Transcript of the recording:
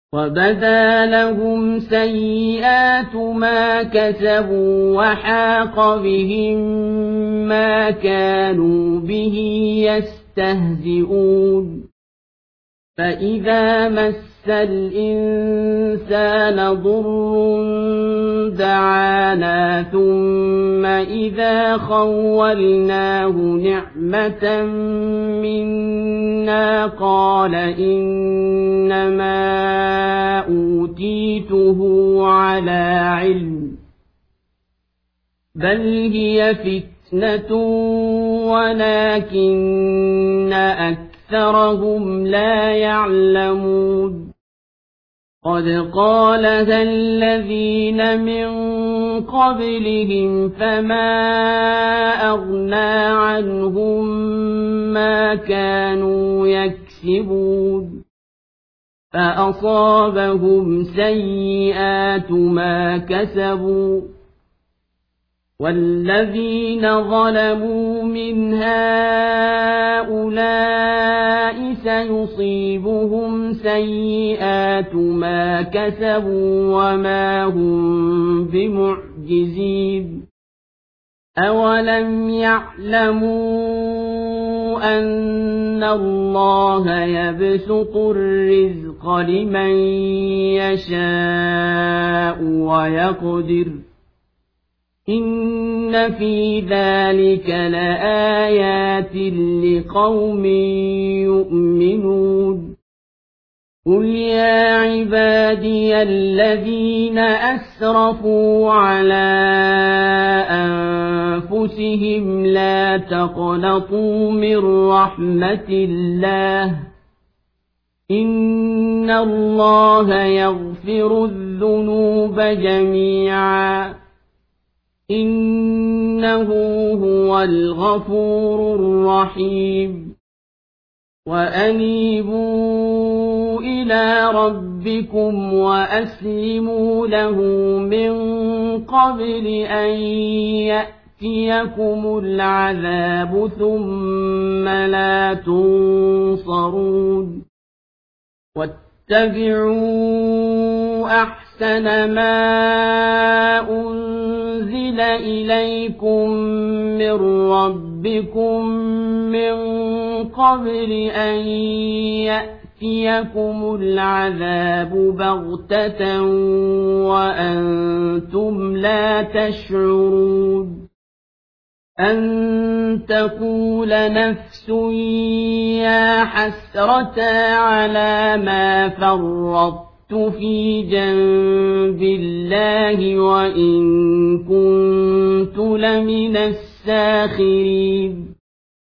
وبدا لهم سيئات ما كسبوا وحاق بهم ما كانوا به يستهزئون فإذا مس الإنسان ضر دعانا ثم إذا خولناه نعمة منا قال إنما أوتيته على علم بل هي فتنة ولكن أكثرهم لا يعلمون قد قالها الذين من قبلهم فما أغنى عنهم ما كانوا يكسبون فأصابهم سيئات ما كسبوا والذين ظلموا من هؤلاء سيصيبهم سيئات ما كسبوا وما هم بمعجزين أولم يعلموا أن الله يبسط الرزق لمن يشاء ويقدر إن في ذلك لآيات لقوم يؤمنون قل يا عبادي الذين أسرفوا على أنفسهم لا تقنطوا من رحمة الله إن الله يغفر الذنوب جميعا إنه هو الغفور الرحيم وأنيبوا إلى ربكم وأسلموا له من قبل أن يأتيكم العذاب ثم لا تنصرون واتبعوا أحسن ما أنزل إليكم من ربكم من قبل أن يأتيكم العذاب بغتة وأنتم لا تشعرون أن تقول نفس يا حسرة على ما فرطت في جنب الله وإن كنت لمن الساخرين